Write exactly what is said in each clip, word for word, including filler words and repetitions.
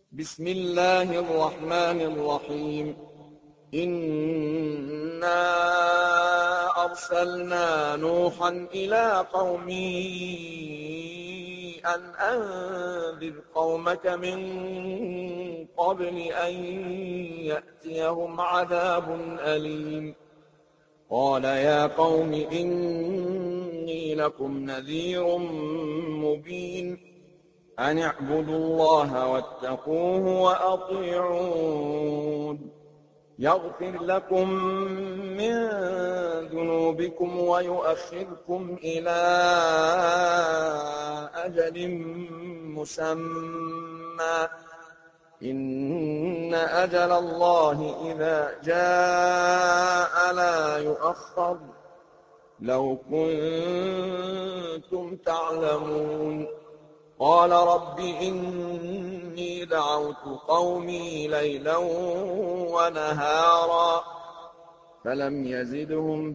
بسم الله الرحمن الرحيم إنا أرسلنا نوحا إلى قومه أن أنذر قومك من قبل أن يأتيهم عذاب أليم قال يا قوم إني لكم نذير مبين أن اعبدوا الله واتقوه وأطيعون يغفر لكم من ذنوبكم ويؤخركم إلى أجل مسمى إن أجل الله إذا جاء لا يؤخر لو كنتم تعلمون قال رب إني دعوت قومي ليلا ونهارا فلم يزدهم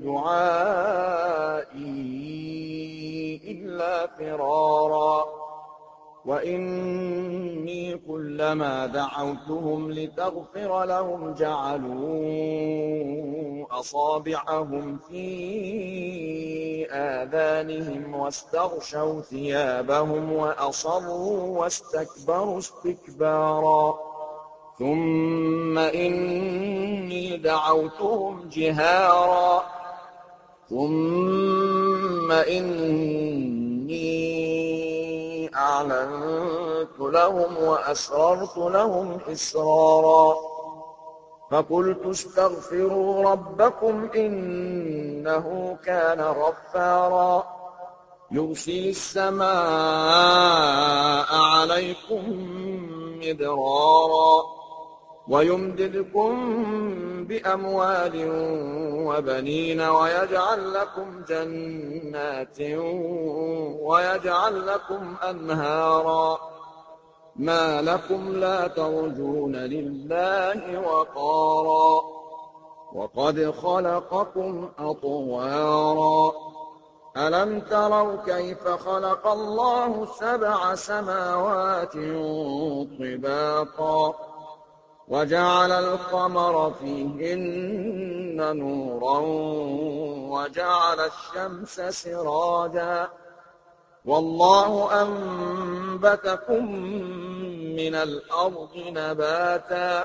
دعائي إلا فرارا وإني كلما دعوتهم لتغفر لهم جعلوا أصابعهم في آذانهم واستغشوا ثيابهم وأصروا واستكبروا استكبارا ثم إني دعوتهم جهارا ثم إني أعلنت لهم وأسررت لهم إسرارا فقلت استغفروا ربكم إنه كان غفارا يرسل السماء عليكم مدرارا ويمددكم بأموال وبنين ويجعل لكم جنات ويجعل لكم أنهارا ما لكم لا ترجون لله وقارا وقد خلقكم أطوارا ألم تروا كيف خلق الله سبع سماوات طباقا وجعل القمر فيهن نورا وجعل الشمس سراجا والله أنبتكم من الأرض نباتا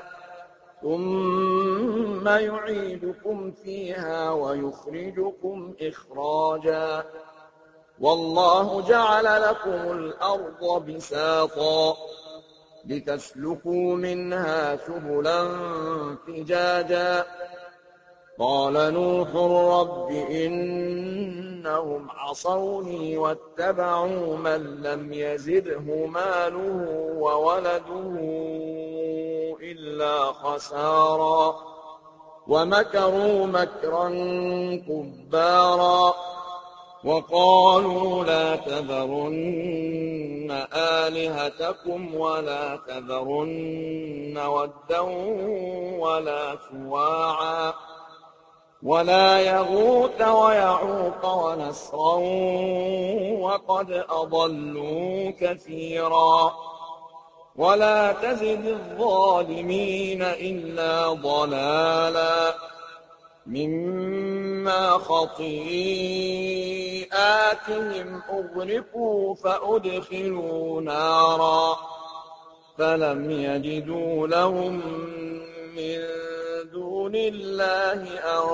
ثم يعيدكم فيها ويخرجكم إخراجا والله جعل لكم الأرض بساطا لتسلكوا منها سبلا فجاجا قال نوح رب إنهم عصوني واتبعوا من لم يزده ماله وولده إلا خسارا ومكروا مكرا كبارا وقالوا لا تذرن آلهتكم ولا تذرن ودا ولا سواعا ولا يغوث ويعوق ونسرا وقد أضلوا كثيرا ولا تزد الظالمين إلا ضلالا مما خطيئاتهم أغرقوا فأدخلوا نارا فلم يجدوا لهم من دون الله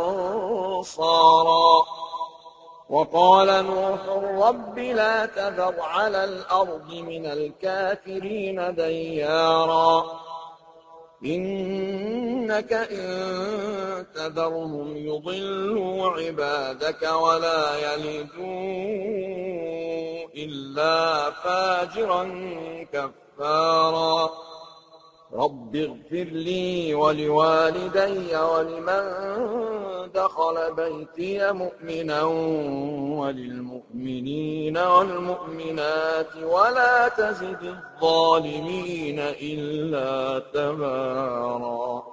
أنصارا وقال نوح رب لا تذر على الأرض من الكافرين ديارا إنك إن تذرهم يضلوا عبادك ولا يلدوا إلا فاجرا كفارا رب اغفر لي ولوالدي ولمن دخل بيتي مؤمنا وللمؤمنين والمؤمنات ولا تزد الظالمين إلا تبارا.